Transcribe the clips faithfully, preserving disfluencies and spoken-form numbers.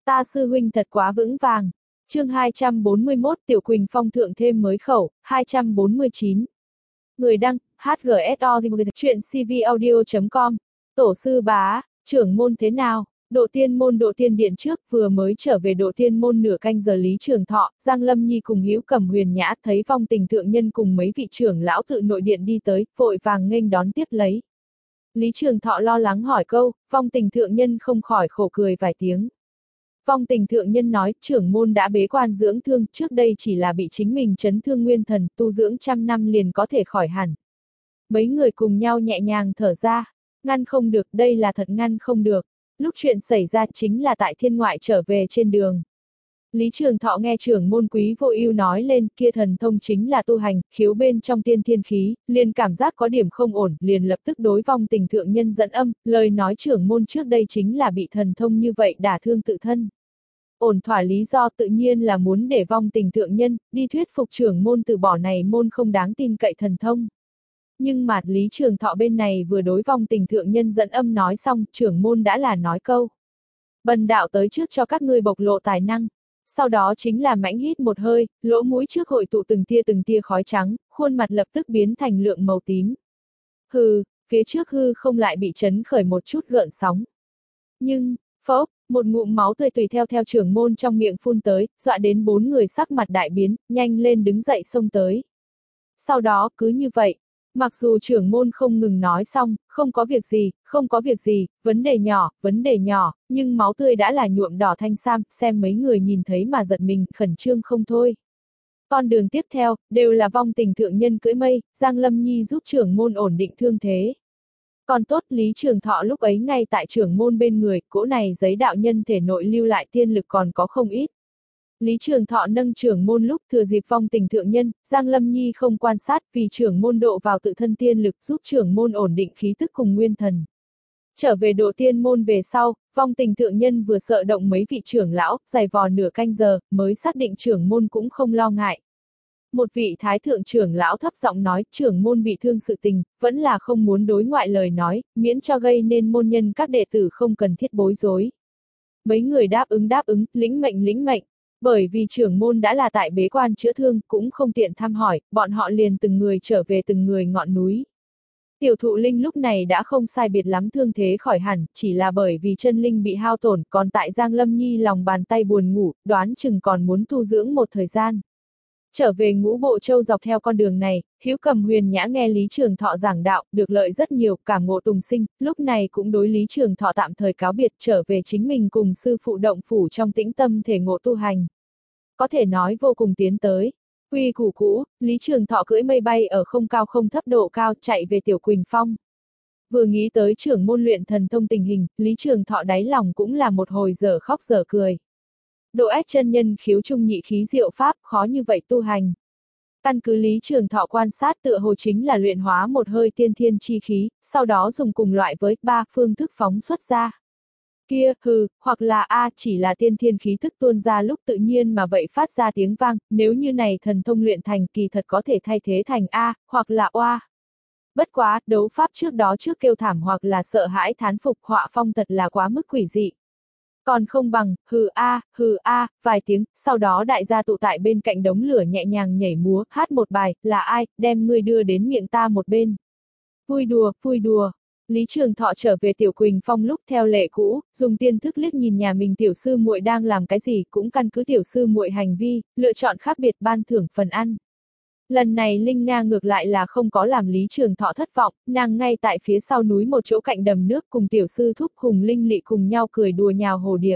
Ta sư huynh thật quá vững vàng. Chương hai trăm bốn mươi mốt Tiểu Quỳnh Phong thượng thêm mới khẩu, hai trăm bốn mươi chín. Người đăng, hát giê ét o chuyện cvaudio chấm com. Tổ sư bá, trưởng môn thế nào? Độ tiên môn độ tiên điện trước vừa mới trở về độ tiên môn nửa canh giờ Lý Trường Thọ, Giang Lâm Nhi cùng Hữu Cẩm Huyền Nhã thấy Phong Tình thượng nhân cùng mấy vị trưởng lão tự nội điện đi tới, vội vàng nghênh đón tiếp lấy. Lý Trường Thọ lo lắng hỏi câu, Phong Tình thượng nhân không khỏi khổ cười vài tiếng. Phong Tình thượng nhân nói, trưởng môn đã bế quan dưỡng thương, trước đây chỉ là bị chính mình chấn thương nguyên thần, tu dưỡng trăm năm liền có thể khỏi hẳn. Mấy người cùng nhau nhẹ nhàng thở ra, ngăn không được, đây là thật ngăn không được. Lúc chuyện xảy ra chính là tại thiên ngoại trở về trên đường. Lý Trường Thọ nghe trưởng môn Quý Vô Ưu nói lên, kia thần thông chính là tu hành, khiếu bên trong tiên thiên khí, liền cảm giác có điểm không ổn, liền lập tức đối Phong Tình thượng nhân dẫn âm, lời nói trưởng môn trước đây chính là bị thần thông như vậy đả thương tự thân. Ổn thỏa lý do tự nhiên là muốn để Phong Tình thượng nhân đi thuyết phục trưởng môn từ bỏ này môn không đáng tin cậy thần thông. Nhưng mà Lý Trường Thọ bên này vừa đối Phong Tình thượng nhân dẫn âm nói xong, trưởng môn đã là nói câu: "Bần đạo tới trước cho các ngươi bộc lộ tài năng." Sau đó chính là mãnh hít một hơi, lỗ mũi trước hội tụ từng tia từng tia khói trắng, khuôn mặt lập tức biến thành lượng màu tím. Hừ, phía trước hư không lại bị chấn khởi một chút gợn sóng. Nhưng, phốc, một ngụm máu tươi tùy theo theo trưởng môn trong miệng phun tới, dọa đến bốn người sắc mặt đại biến, nhanh lên đứng dậy xông tới. Sau đó cứ như vậy, mặc dù trưởng môn không ngừng nói xong, không có việc gì, không có việc gì, vấn đề nhỏ, vấn đề nhỏ, nhưng máu tươi đã là nhuộm đỏ thanh sam, xem mấy người nhìn thấy mà giật mình, khẩn trương không thôi. Con đường tiếp theo, đều là Phong Tình thượng nhân cưỡi mây, Giang Lâm Nhi giúp trưởng môn ổn định thương thế. Còn tốt Lý Trường Thọ lúc ấy ngay tại trưởng môn bên người, cỗ này giấy đạo nhân thể nội lưu lại tiên lực còn có không ít. Lý Trường Thọ nâng trưởng môn lúc thừa dịp Phong Tình thượng nhân, Giang Lâm Nhi không quan sát vì trưởng môn độ vào tự thân tiên lực giúp trưởng môn ổn định khí tức cùng nguyên thần. Trở về độ tiên môn về sau, Phong Tình thượng nhân vừa sợ động mấy vị trưởng lão, giày vò nửa canh giờ, mới xác định trưởng môn cũng không lo ngại. Một vị thái thượng trưởng lão thấp giọng nói, trưởng môn bị thương sự tình, vẫn là không muốn đối ngoại lời nói, miễn cho gây nên môn nhân các đệ tử không cần thiết bối rối. Mấy người đáp ứng đáp ứng, lĩnh mệnh lĩnh mệnh. Bởi vì trưởng môn đã là tại bế quan chữa thương, cũng không tiện thăm hỏi, bọn họ liền từng người trở về từng người ngọn núi. Tiểu Thụ Linh lúc này đã không sai biệt lắm thương thế khỏi hẳn, chỉ là bởi vì chân linh bị hao tổn, còn tại Giang Lâm Nhi lòng bàn tay buồn ngủ, đoán chừng còn muốn tu dưỡng một thời gian. Trở về Ngũ Bộ Châu dọc theo con đường này, Hữu Cẩm Huyền Nhã nghe Lý Trường Thọ giảng đạo, được lợi rất nhiều, cảm ngộ tùng sinh, lúc này cũng đối Lý Trường Thọ tạm thời cáo biệt trở về chính mình cùng sư phụ động phủ trong tĩnh tâm thể ngộ tu hành. Có thể nói vô cùng tiến tới. Quy củ cũ, Lý Trường Thọ cưỡi mây bay ở không cao không thấp độ cao chạy về Tiểu Quỳnh Phong. Vừa nghĩ tới trưởng môn luyện thần thông tình hình, Lý Trường Thọ đáy lòng cũng là một hồi dở khóc dở cười. Độ ách chân nhân khiếu trung nhị khí diệu pháp, khó như vậy tu hành. Căn cứ Lý Trường Thọ quan sát tựa hồ chính là luyện hóa một hơi tiên thiên chi khí, sau đó dùng cùng loại với ba phương thức phóng xuất ra. Kia, hừ, hoặc là A chỉ là tiên thiên khí thức tuôn ra lúc tự nhiên mà vậy phát ra tiếng vang, nếu như này thần thông luyện thành kỳ thật có thể thay thế thành A, hoặc là Oa. Bất quá, đấu pháp trước đó trước kêu thảm hoặc là sợ hãi thán phục họa phong thật là quá mức quỷ dị. Còn không bằng, hừ a, hừ a, vài tiếng, sau đó đại gia tụ tại bên cạnh đống lửa nhẹ nhàng nhảy múa, hát một bài, là ai, đem ngươi đưa đến miệng ta một bên. Vui đùa, vui đùa. Lý Trường Thọ trở về Tiểu Quỳnh Phong lúc theo lệ cũ, dùng tiên thức liếc nhìn nhà mình tiểu sư muội đang làm cái gì, cũng căn cứ tiểu sư muội hành vi, lựa chọn khác biệt ban thưởng phần ăn. Lần này Linh Nga ngược lại là không có làm Lý Trường Thọ thất vọng, nàng ngay tại phía sau núi một chỗ cạnh đầm nước cùng tiểu sư thúc Hùng Linh Lị cùng nhau cười đùa nhào hồ điệp.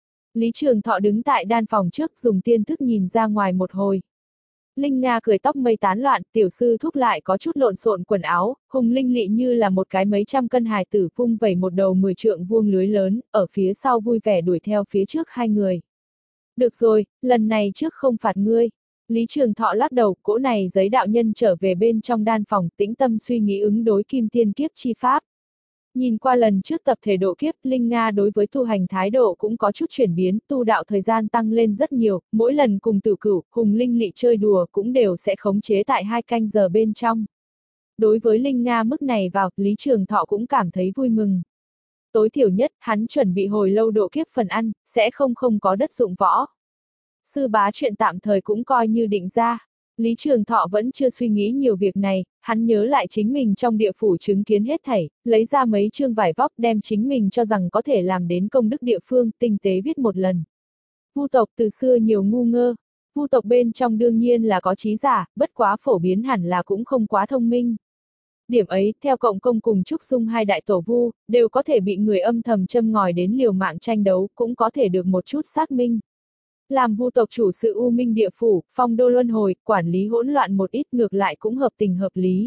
Lý Trường Thọ đứng tại đan phòng trước dùng tiên thức nhìn ra ngoài một hồi. Linh Nga cười tóc mây tán loạn, tiểu sư thúc lại có chút lộn xộn quần áo, Hùng Linh Lị như là một cái mấy trăm cân hài tử vung vẩy một đầu mười trượng vuông lưới lớn, ở phía sau vui vẻ đuổi theo phía trước hai người. Được rồi, lần này trước không phạt ngươi. Lý Trường Thọ lắc đầu, cỗ này giấy đạo nhân trở về bên trong đan phòng, tĩnh tâm suy nghĩ ứng đối kim tiên kiếp chi pháp. Nhìn qua lần trước tập thể độ kiếp, Linh Nga đối với tu hành thái độ cũng có chút chuyển biến, tu đạo thời gian tăng lên rất nhiều, mỗi lần cùng Tử Cửu, Hùng Linh Lị chơi đùa cũng đều sẽ khống chế tại hai canh giờ bên trong. Đối với Linh Nga mức này vào, Lý Trường Thọ cũng cảm thấy vui mừng. Tối thiểu nhất, hắn chuẩn bị hồi lâu độ kiếp phần ăn, sẽ không không có đất dụng võ. Sư bá chuyện tạm thời cũng coi như định ra. Lý Trường Thọ vẫn chưa suy nghĩ nhiều việc này, hắn nhớ lại chính mình trong địa phủ chứng kiến hết thảy, lấy ra mấy chương vải vóc đem chính mình cho rằng có thể làm đến công đức địa phương, tinh tế viết một lần. Vu tộc từ xưa nhiều ngu ngơ, Vu tộc bên trong đương nhiên là có trí giả, bất quá phổ biến hẳn là cũng không quá thông minh. Điểm ấy, theo Cộng Công cùng Trúc Dung hai đại tổ Vu, đều có thể bị người âm thầm châm ngòi đến liều mạng tranh đấu, cũng có thể được một chút xác minh. Làm Vu tộc chủ sự U Minh địa phủ, phong đô luân hồi, quản lý hỗn loạn một ít, ngược lại cũng hợp tình hợp lý.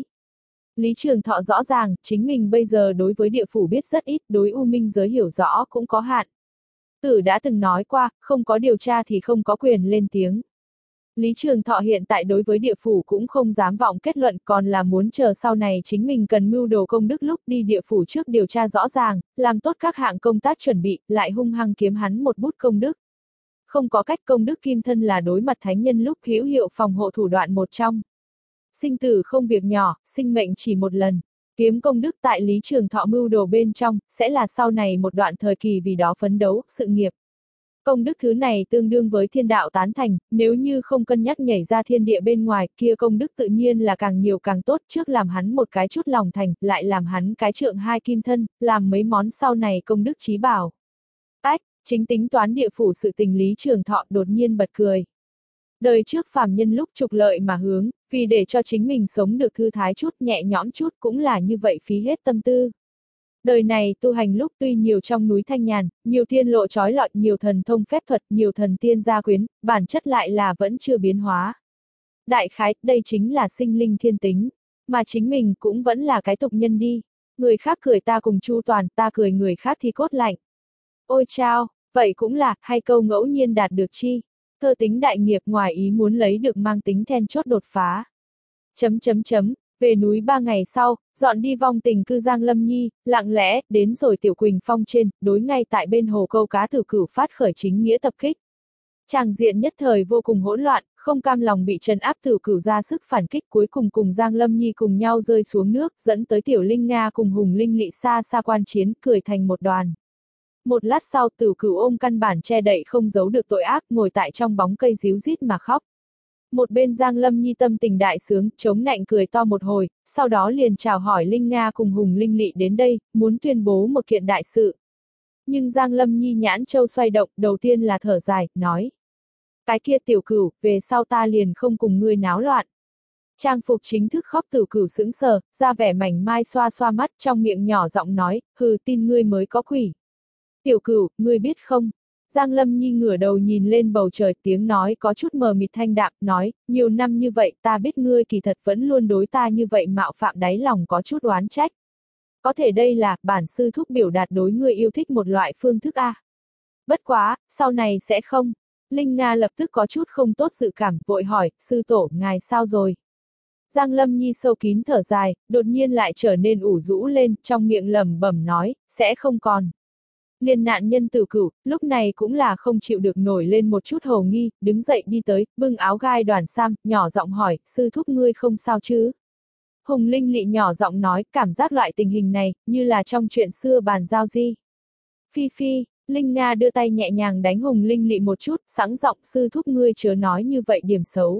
Lý Trường Thọ rõ ràng, chính mình bây giờ đối với địa phủ biết rất ít, đối U Minh giới hiểu rõ cũng có hạn. Tử đã từng nói qua, không có điều tra thì không có quyền lên tiếng. Lý Trường Thọ hiện tại đối với địa phủ cũng không dám vọng kết luận, còn là muốn chờ sau này chính mình cần mưu đồ công đức lúc đi địa phủ trước điều tra rõ ràng, làm tốt các hạng công tác chuẩn bị, lại hung hăng kiếm hắn một bút công đức. Không có cách, công đức kim thân là đối mặt thánh nhân lúc hữu hiệu phòng hộ thủ đoạn một trong. Sinh tử không việc nhỏ, sinh mệnh chỉ một lần. Kiếm công đức tại Lý Trường Thọ mưu đồ bên trong, sẽ là sau này một đoạn thời kỳ vì đó phấn đấu, sự nghiệp. Công đức thứ này tương đương với thiên đạo tán thành, nếu như không cân nhắc nhảy ra thiên địa bên ngoài, kia công đức tự nhiên là càng nhiều càng tốt, trước làm hắn một cái chút lòng thành, lại làm hắn cái trượng hai kim thân, làm mấy món sau này công đức trí bảo. Ách, chính tính toán địa phủ sự tình Lý Trường Thọ đột nhiên bật cười. Đời trước phàm nhân lúc trục lợi mà hướng, vì để cho chính mình sống được thư thái chút, nhẹ nhõm chút cũng là như vậy phí hết tâm tư. Đời này tu hành lúc tuy nhiều trong núi thanh nhàn, nhiều thiên lộ trói lọi, nhiều thần thông phép thuật, nhiều thần tiên gia quyến, bản chất lại là vẫn chưa biến hóa. Đại khái, đây chính là sinh linh thiên tính, mà chính mình cũng vẫn là cái tục nhân đi. Người khác cười ta cùng chu toàn, ta cười người khác thì cốt lạnh. Ôi chao, vậy cũng là, hay câu ngẫu nhiên đạt được chi. Thơ tính đại nghiệp ngoài ý muốn lấy được mang tính then chốt đột phá. Chấm chấm chấm. Về núi ba ngày sau, dọn đi vong tình cư Giang Lâm Nhi, lặng lẽ, đến rồi Tiểu Quỳnh Phong trên, đối ngay tại bên hồ câu cá Tử Cửu phát khởi chính nghĩa tập kích. Tràng diện nhất thời vô cùng hỗn loạn, không cam lòng bị trấn áp Tử Cửu ra sức phản kích, cuối cùng cùng Giang Lâm Nhi cùng nhau rơi xuống nước, dẫn tới Tiểu Linh Nga cùng Hùng Linh Lị xa xa quan chiến, cười thành một đoàn. Một lát sau Tử Cửu ôm căn bản che đậy không giấu được tội ác, ngồi tại trong bóng cây ríu rít mà khóc. Một bên Giang Lâm Nhi tâm tình đại sướng, chống nạnh cười to một hồi, sau đó liền chào hỏi Linh Nga cùng Hùng Linh Lị đến đây, muốn tuyên bố một kiện đại sự. Nhưng Giang Lâm Nhi nhãn châu xoay động, đầu tiên là thở dài, nói. Cái kia Tiểu Cửu, về sau ta liền không cùng ngươi náo loạn. Trang phục chính thức khóc Tiểu Cửu sững sờ, ra vẻ mảnh mai xoa xoa mắt, trong miệng nhỏ giọng nói, hừ, tin ngươi mới có quỷ. Tiểu Cửu, ngươi biết không? Giang Lâm Nhi ngửa đầu nhìn lên bầu trời, tiếng nói có chút mờ mịt thanh đạm, nói, nhiều năm như vậy ta biết ngươi kỳ thật vẫn luôn đối ta như vậy mạo phạm đáy lòng có chút oán trách. Có thể đây là, bản sư thúc biểu đạt đối ngươi yêu thích một loại phương thức a. Bất quá, sau này sẽ không. Linh Nga lập tức có chút không tốt dự cảm, vội hỏi, sư tổ, ngài sao rồi? Giang Lâm Nhi sâu kín thở dài, đột nhiên lại trở nên ủ rũ lên, trong miệng lẩm bẩm nói, sẽ không còn. Liền nạn nhân Tử Cửu, lúc này cũng là không chịu được nổi lên một chút hồ nghi, đứng dậy đi tới, bưng áo gai đoàn sam, nhỏ giọng hỏi, sư thúc ngươi không sao chứ? Hùng Linh Lị nhỏ giọng nói, cảm giác loại tình hình này, như là trong chuyện xưa bàn giao di. Phi phi, Linh Nga đưa tay nhẹ nhàng đánh Hùng Linh Lị một chút, sẵn giọng, sư thúc ngươi chớ nói như vậy điểm xấu.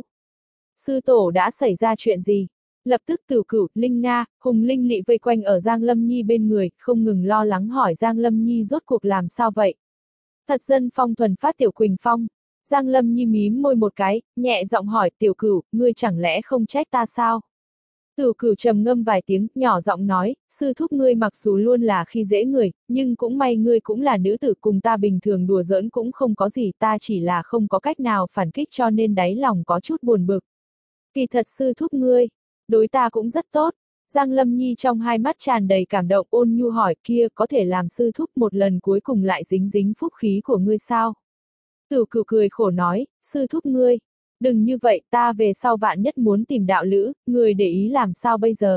Sư tổ đã xảy ra chuyện gì? Lập tức Tử Cửu, Linh Nga, Hùng Linh Lị vây quanh ở Giang Lâm Nhi bên người, không ngừng lo lắng hỏi Giang Lâm Nhi rốt cuộc làm sao vậy? Thật dân phong thuần phát Tiểu Quỳnh Phong. Giang Lâm Nhi mím môi một cái, nhẹ giọng hỏi Tiểu Cửu, ngươi chẳng lẽ không trách ta sao? Tử Cửu trầm ngâm vài tiếng, nhỏ giọng nói, sư thúc ngươi mặc dù luôn là khi dễ người, nhưng cũng may ngươi cũng là nữ tử, cùng ta bình thường đùa giỡn cũng không có gì, ta chỉ là không có cách nào phản kích cho nên đáy lòng có chút buồn bực. Kỳ thật sư thúc ngươi, đối ta cũng rất tốt. Giang Lâm Nhi trong hai mắt tràn đầy cảm động, ôn nhu hỏi, kia có thể làm sư thúc một lần cuối cùng lại dính dính phúc khí của ngươi sao? Tử Cửu cười khổ nói, sư thúc ngươi, đừng như vậy, ta về sau vạn nhất muốn tìm đạo lữ, người để ý làm sao bây giờ?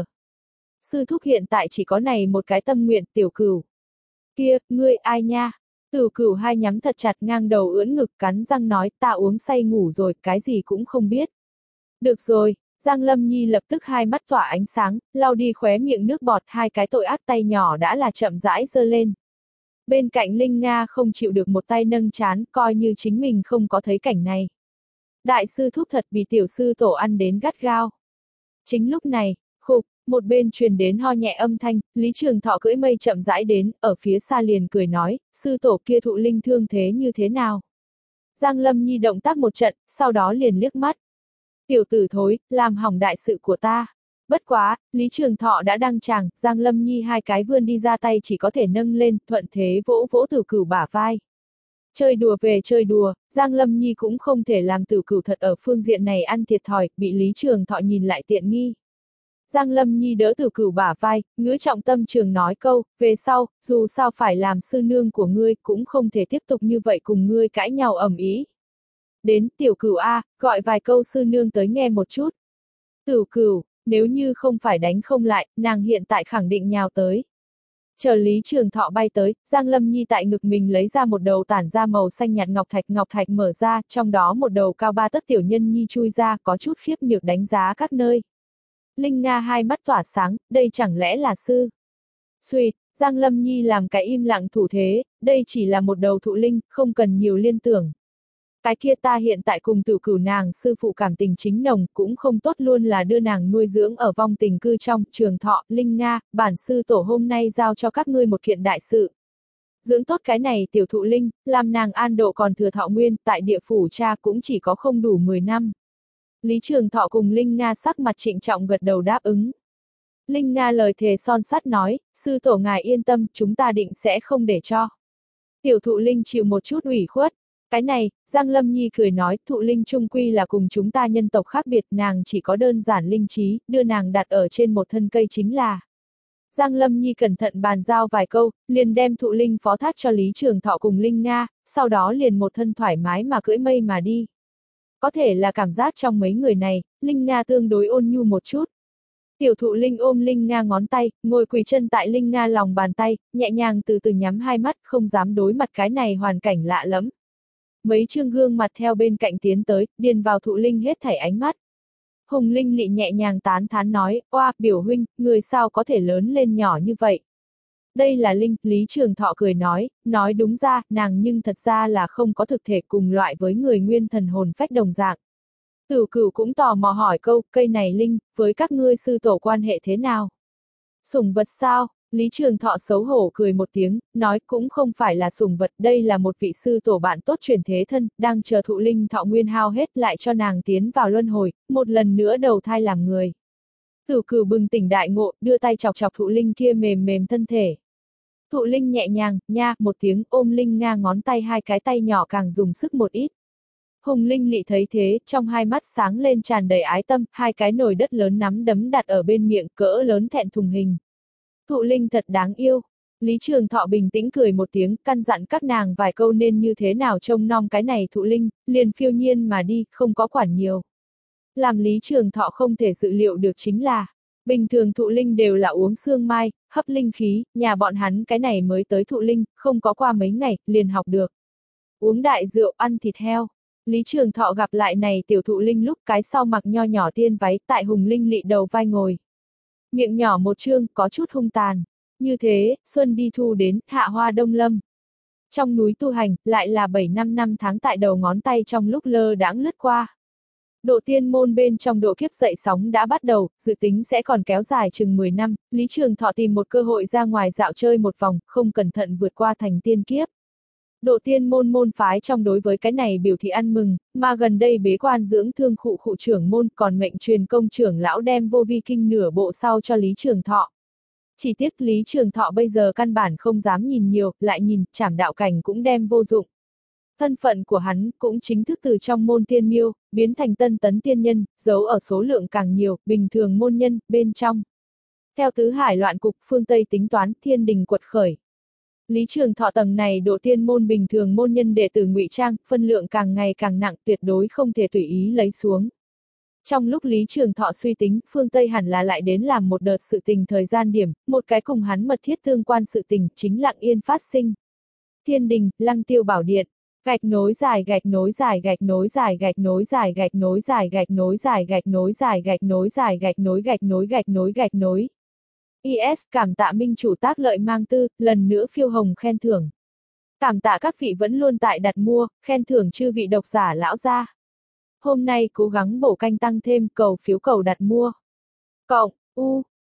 Sư thúc hiện tại chỉ có này một cái tâm nguyện, Tiểu Cửu. Kia, ngươi ai nha? Tử Cửu hai nhắm thật chặt ngang đầu ưỡn ngực, cắn răng nói, ta uống say ngủ rồi, cái gì cũng không biết. Được rồi. Giang Lâm Nhi lập tức hai mắt tỏa ánh sáng, lau đi khóe miệng nước bọt, hai cái tội ác tay nhỏ đã là chậm rãi giơ lên. Bên cạnh Linh Nga không chịu được một tay nâng trán, coi như chính mình không có thấy cảnh này. Đại sư thúc thật bị tiểu sư tổ ăn đến gắt gao. Chính lúc này, khục, một bên truyền đến ho nhẹ âm thanh, Lý Trường Thọ cưỡi mây chậm rãi đến, ở phía xa liền cười nói, sư tổ kia thụ linh thương thế như thế nào? Giang Lâm Nhi động tác một trận, sau đó liền liếc mắt. Tiểu tử thối, làm hỏng đại sự của ta. Bất quá, Lý Trường Thọ đã đăng tràng, Giang Lâm Nhi hai cái vươn đi ra tay chỉ có thể nâng lên, thuận thế vỗ vỗ Tử Cửu bả vai. Chơi đùa về chơi đùa, Giang Lâm Nhi cũng không thể làm Tử Cửu thật ở phương diện này ăn thiệt thòi, bị Lý Trường Thọ nhìn lại tiện nghi. Giang Lâm Nhi đỡ Tử Cửu bả vai, ngữ trọng tâm trường nói câu, về sau, dù sao phải làm sư nương của ngươi, cũng không thể tiếp tục như vậy cùng ngươi cãi nhau ầm ĩ. Đến, Tiểu Cửu A, gọi vài câu sư nương tới nghe một chút. Tiểu Cửu, nếu như không phải đánh không lại, nàng hiện tại khẳng định nhào tới. Chờ Lý Trường Thọ bay tới, Giang Lâm Nhi tại ngực mình lấy ra một đầu tản ra màu xanh nhạt ngọc thạch, ngọc thạch mở ra, trong đó một đầu cao ba tấc tiểu nhân nhi chui ra, có chút khiếp nhược đánh giá các nơi. Linh Nga hai mắt tỏa sáng, đây chẳng lẽ là sư? Xuyệt, Giang Lâm Nhi làm cái im lặng thủ thế, đây chỉ là một đầu thụ linh, không cần nhiều liên tưởng. Cái kia ta hiện tại cùng Tử Cửu nàng sư phụ cảm tình chính nồng, cũng không tốt luôn là đưa nàng nuôi dưỡng ở vong tình cư trong. Trường Thọ, Linh Nga, bản sư tổ hôm nay giao cho các ngươi một kiện đại sự. Dưỡng tốt cái này tiểu thụ linh, làm nàng an độ còn thừa thọ nguyên, tại địa phủ cha cũng chỉ có không đủ mười năm. Lý Trường Thọ cùng Linh Nga sắc mặt trịnh trọng gật đầu đáp ứng. Linh Nga lời thề son sắt nói, sư tổ ngài yên tâm, chúng ta định sẽ không để cho. Tiểu thụ linh chịu một chút ủy khuất. Cái này, Giang Lâm Nhi cười nói, thụ linh trung quy là cùng chúng ta nhân tộc khác biệt, nàng chỉ có đơn giản linh trí, đưa nàng đặt ở trên một thân cây chính là. Giang Lâm Nhi cẩn thận bàn giao vài câu, liền đem thụ linh phó thác cho Lý Trường Thọ cùng Linh Nga, sau đó liền một thân thoải mái mà cưỡi mây mà đi. Có thể là cảm giác trong mấy người này, Linh Nga tương đối ôn nhu một chút. Tiểu thụ linh ôm Linh Nga ngón tay, ngồi quỳ chân tại Linh Nga lòng bàn tay, nhẹ nhàng từ từ nhắm hai mắt, không dám đối mặt cái này hoàn cảnh lạ lẫm. Mấy chương gương mặt theo bên cạnh tiến tới, điền vào thụ linh hết thảy ánh mắt. Hùng Linh Lị nhẹ nhàng tán thán nói, oa, biểu huynh, người sao có thể lớn lên nhỏ như vậy. Đây là Linh, Lý Trường Thọ cười nói, nói đúng ra, nàng nhưng thật ra là không có thực thể cùng loại với người nguyên thần hồn phách đồng dạng. Tử Cửu cũng tò mò hỏi câu, cây này Linh, với các ngươi sư tổ quan hệ thế nào? Sủng vật sao? Lý Trường Thọ xấu hổ cười một tiếng, nói cũng không phải là sủng vật, đây là một vị sư tổ bạn tốt truyền thế thân, đang chờ thụ linh thọ nguyên hao hết lại cho nàng tiến vào luân hồi, một lần nữa đầu thai làm người. Tử Cửu bừng tỉnh đại ngộ, đưa tay chọc chọc thụ linh kia mềm mềm thân thể. Thụ linh nhẹ nhàng, nha, một tiếng ôm Linh Nga ngón tay hai cái tay nhỏ càng dùng sức một ít. Hùng Linh Lị thấy thế, trong hai mắt sáng lên tràn đầy ái tâm, hai cái nồi đất lớn nắm đấm đặt ở bên miệng cỡ lớn thẹn thùng hình. Thụ linh thật đáng yêu. Lý Trường Thọ bình tĩnh cười một tiếng, căn dặn các nàng vài câu nên như thế nào trông nom cái này thụ linh, liền phiêu nhiên mà đi, không có quản nhiều. Làm Lý Trường Thọ không thể dự liệu được chính là, bình thường thụ linh đều là uống sương mai, hấp linh khí, nhà bọn hắn cái này mới tới thụ linh, không có qua mấy ngày, liền học được. Uống đại rượu, ăn thịt heo. Lý Trường Thọ gặp lại này tiểu thụ linh lúc cái sau mặc nho nhỏ tiên váy tại Hùng Linh Lị đầu vai ngồi. Miệng nhỏ một trương, có chút hung tàn. Như thế, xuân đi thu đến, hạ hoa đông lâm. Trong núi tu hành, lại là bảy năm năm tháng tại đầu ngón tay trong lúc lơ đãng lướt qua. Độ tiên môn bên trong độ kiếp dậy sóng đã bắt đầu, dự tính sẽ còn kéo dài chừng mười năm, Lý Trường Thọ tìm một cơ hội ra ngoài dạo chơi một vòng, không cẩn thận vượt qua thành tiên kiếp. Độ tiên môn môn phái trong đối với cái này biểu thị ăn mừng, mà gần đây bế quan dưỡng thương khụ khụ trưởng môn còn mệnh truyền công trưởng lão đem vô vi kinh nửa bộ sau cho Lý Trường Thọ. Chỉ tiếc Lý Trường Thọ bây giờ căn bản không dám nhìn nhiều, lại nhìn, trảm đạo cảnh cũng đem vô dụng. Thân phận của hắn cũng chính thức từ trong môn tiên miêu, biến thành tân tấn tiên nhân, giấu ở số lượng càng nhiều, bình thường môn nhân, bên trong. Theo tứ hải loạn cục, phương Tây tính toán, thiên đình quật khởi. Lý Trường Thọ tầng này độ tiên môn bình thường môn nhân đệ tử ngụy trang, phân lượng càng ngày càng nặng, tuyệt đối không thể tùy ý lấy xuống. Trong lúc Lý Trường Thọ suy tính, phương Tây hẳn là lại đến làm một đợt sự tình thời gian điểm, một cái cùng hắn mật thiết tương quan sự tình, chính lặng yên phát sinh. Thiên đình, Lăng Tiêu Bảo Điện, gạch nối dài gạch nối dài gạch nối dài gạch nối dài gạch nối dài gạch nối dài gạch nối dài gạch nối dài gạch nối gạch nối gạch nối gạch nối. i ét cảm tạ minh chủ tác lợi mang tư, lần nữa phiêu hồng khen thưởng. Cảm tạ các vị vẫn luôn tại đặt mua, khen thưởng chư vị độc giả lão gia. Hôm nay cố gắng bổ canh tăng thêm cầu phiếu cầu đặt mua. Cộng, U,